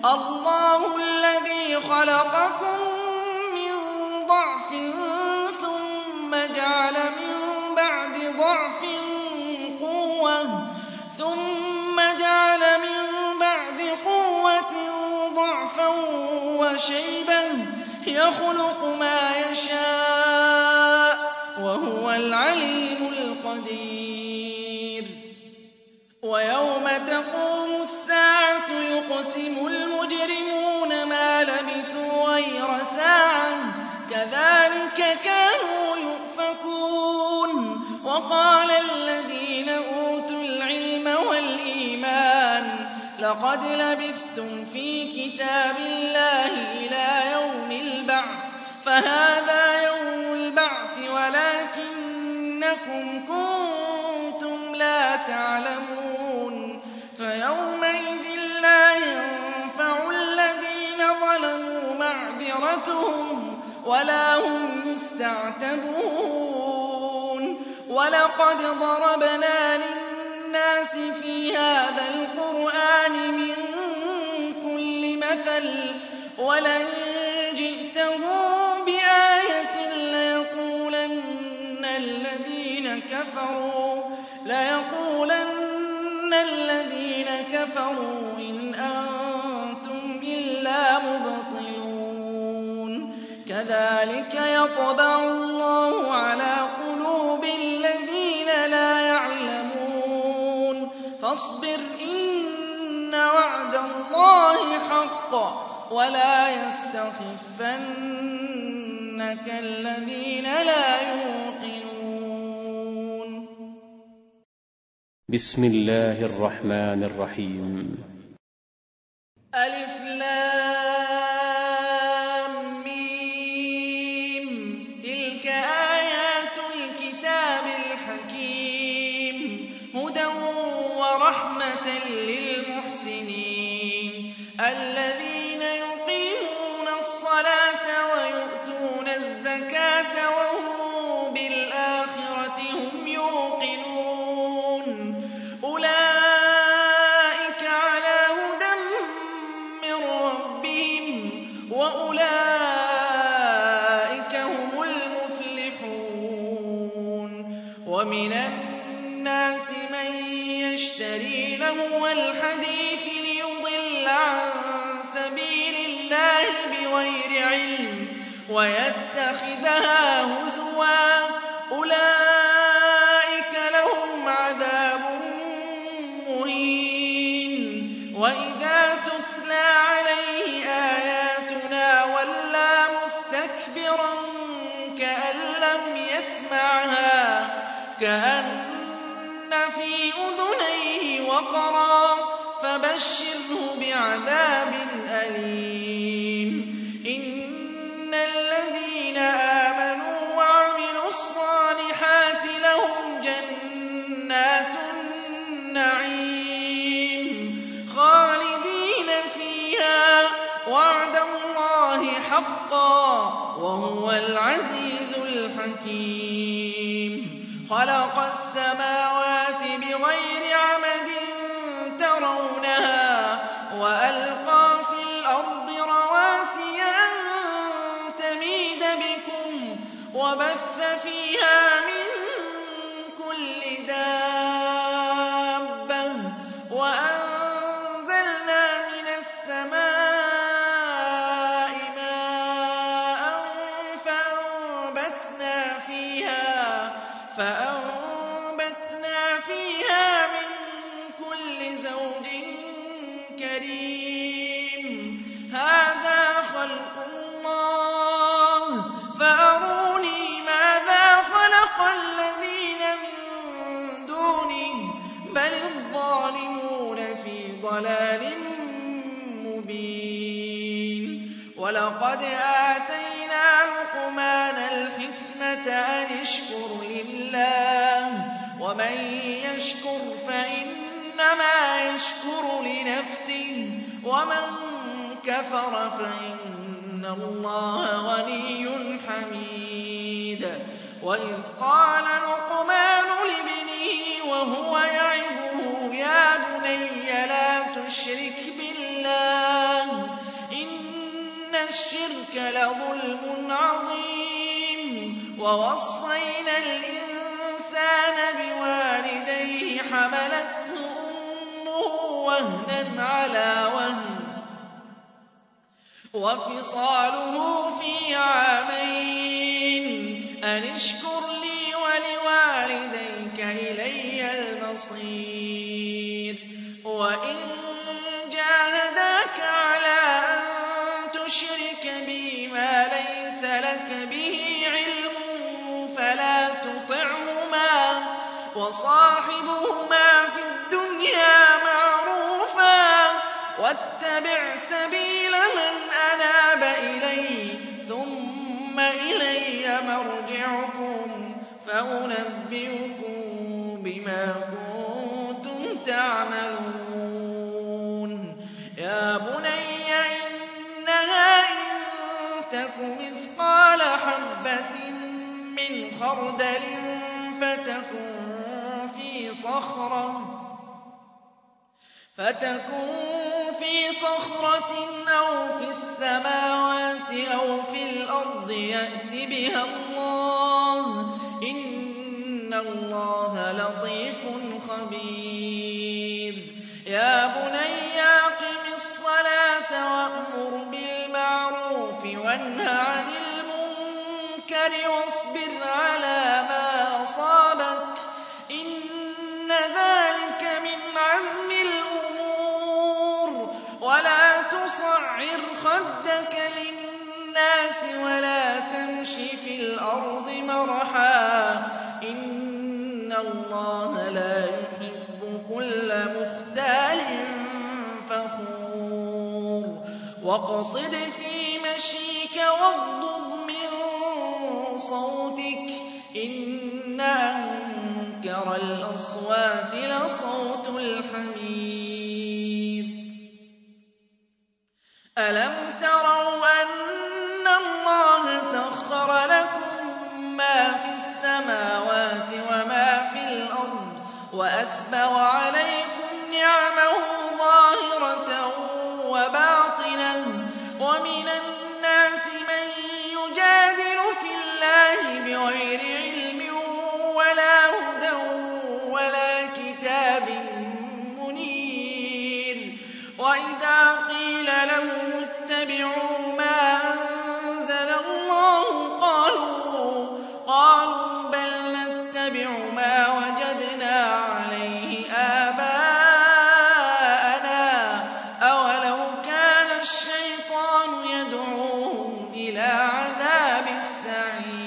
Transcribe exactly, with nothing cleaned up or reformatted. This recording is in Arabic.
اللَّهُ الَّذِي خَلَقَكُم مِّن ضَعْفٍ ثُمَّ جَعَلَ مِن بَعْدِ ضَعْفٍ قُوَّةً ثُمَّ جَعَلَ مِن بَعْدِ قُوَّةٍ ضَعْفًا وَشَيْبَةً يَخْلُقُ مَا يَشَاءُ ۖ وَهُوَ الْعَلِيمُ الْقَدِيرُ وَيَوْمَ تَقُومُ السَّاعَةُ يُقْسِمُ الْمُجْرِمُونَ مَا لَبِثُوا غَيْرَ سَاعَةٍ كَذَٰلِكَ كَانُوا يُؤْفَكُونَ وَقَالَ الَّذِينَ أُوتُوا الْعِلْمَ وَالْإِيمَانَ لَقَدْ لَبِثْتُمْ فِي كِتَابِ اللَّهِ إِلَىٰ يَوْمِ الْبَعْثِ فَهَٰذَا يَوْمُ الْبَعْثِ وَلَٰكِنَّكُمْ كُنتُمْ لَا تَعْلَمُونَ فَيَوْمَئِذٍ لَّا يَنفَعُ الَّذِينَ ظَلَمُوا مَعْذِرَتُهُمْ وَلَا هُمْ يُسْتَعْتَبُونَ وَلَقَدْ ضَرَبْنَا لِلنَّاسِ فِي هَٰذَا الْقُرْآنِ مِن كُلِّ مَثَلٍ وَلَئِن جِئْتَهُم بِآيَةٍ لَّيَقُولَنَّ الَّذِينَ كَفَرُوا لَيَقُولَنَّ الَّذِينَ كَفَرُوا إِنْ أَنتُمْ إِلَّا مُبْطِلُونَ كَذَٰلِكَ يَطْبَعُ اللَّهُ عَلَىٰ قُلُوبِ الَّذِينَ لَا يَعْلَمُونَ فَاصْبِرْ إِنَّ وَعْدَ اللَّهِ حَقٌّ وَلَا يَسْتَخِفَّنَّكَ الَّذِينَ لَا يُوقِنُونَ. بسم الله الرحمن الرحيم. ألف لام ميم تلك آيات الكتاب الحكيم هدى ورحمة للمحسنين الذين يقيمون الصلاة ويؤتون الزكاة وهم بالآخرة هم يوقنون أولئك على هدى من ربهم وأولئك هم المفلحون ومن الناس من يشتري لهو الحديث ليضل عن سبيل الله بغير علم ويتخذها هزوا أولئك لهم عذاب مهين وإذا تتلى عليه آياتنا ولى مستكبرا كأن لم يسمعها كأن في أذنيه وقرا فبشره بعذاب أليم إن الذين آمنوا وعملوا الصالحات لهم جنات النعيم خالدين فيها وعد الله حقا وهو العزيز الحكيم خلق السماوات بغير عمد ترونها وألقى في الأرض رواسي أن تميد بكم وبث فيها من كل دابة وأنزلنا من السماء ماء فأنبتنا فيها فأنبتنا فيها من كل زوج كريم هذا خلق الله فأروني ماذا خلق الذين من دونه بل الظالمون في ضلال مبين ولقد آتينا لقمان الحكمة أن اشكر لله ومن يشكر فإنما يشكر لنفسه ومن كفر فإن الله غني حميد وإذ قال لقمان لابنه وهو يعظه يا بني لا تشرك بالله الشِّرْكَ لَظُلْمٌ عَظِيمٌ وَوَصَّيْنَا الْإِنسَانَ بِوَالِدَيْهِ حَمَلَتْهُ أُمُّهُ وَهْنًا عَلَىٰ وَهْنٍ وَفِصَالُهُ فِي عَامَيْنِ أَنِ اشْكُرْ لِي وَلِوَالِدَيْكَ إِلَيَّ الْمَصِيرُ وَإِن جَاهَدَاكَ عَلَىٰ أَن تُشْرِكَ بِي مَا لَيْسَ لَكَ بِهِ عِلْمٌ فَلَا تُطِعْهُمَا وَصَاحِبْهُمَا فِي الدُّنْيَا مَعْرُوفًا وَاتَّبِعْ سَبِيلَ مَنْ أَنَابَ إِلَيَّ ثُمَّ إِلَيَّ مَرْجِعُكُمْ فَأُنَبِّئُكُم بِمَا كُنتُمْ تَعْمَلُونَ يَا بُنَيَّ إِنَّهَا إِن تَكُ مِثْقَالَ حَبَّةٍ مِّنْ خَرْدَلٍ فَتَكُن فِي صَخْرَةٍ فَتَكُن فِي صَخْرَةٍ أَوْ فِي السَّمَاوَاتِ أَوْ فِي الْأَرْضِ يَأْتِ بِهَا اللَّهُ ۚ إِنَّ اللَّهَ لَطِيفٌ خَبِيرٌ يَا بُنَيَّ أَقِمِ الصَّلَاةَ وَأْمُرْ بِالْمَعْرُوفِ وَانْهَ عَنِ الْمُنكَرِ وَاصْبِرْ عَلَىٰ مَا أَصَابَكَ ۖ إِنَّ ذَٰلِكَ مِنْ عَزْمِ الْأُمُورِ وَلَا تُصَعِّرْ خَدَّكَ لِلنَّاسِ وَلَا تَمْشِ فِي الْأَرْضِ مَرَحًا ۖ إِنَّ اللَّهَ لَا يُحِبُّ كُلَّ مُخْتَالٍ فَخُورٍ وَاقْصِدْ فِي مَشْيِكَ وَاغْضُضْ مِن صَوْتِكَ ۚ إِنَّ أَنكَرَ الْأَصْوَاتِ لَصَوْتُ الْحَمِيرِ أَلَمْ تَرَوْا أَنَّ اللَّهَ سَخَّرَ لَكُم مَّا فِي السَّمَاوَاتِ وَمَا فِي الْأَرْضِ وَأَسْبَغَ عَلَيْكُمْ نِعَمَهُ ظَاهِرَةً وَبَاطِنَةً ۗ وَمِنَ النَّاسِ مَن يُجَادِلُ فِي اللَّهِ بِغَيْرِ عِلْمٍ وَلَا هُدًى وَلَا كِتَابٍ مُّنِيرٍ وَإِذَا قِيلَ لَهُمُ اتَّبِعُوا مَا أَنزَلَ اللَّهُ قَالُوا بَلْ نَتَّبِعُ مَا وَجَدْنَا عَلَيْهِ آبَاءَنَا ۚ أَوَلَوْ كَانَ الشَّيْطَانُ يَدْعُوهُمْ إِلَىٰ عَذَابِ السَّعِيرِ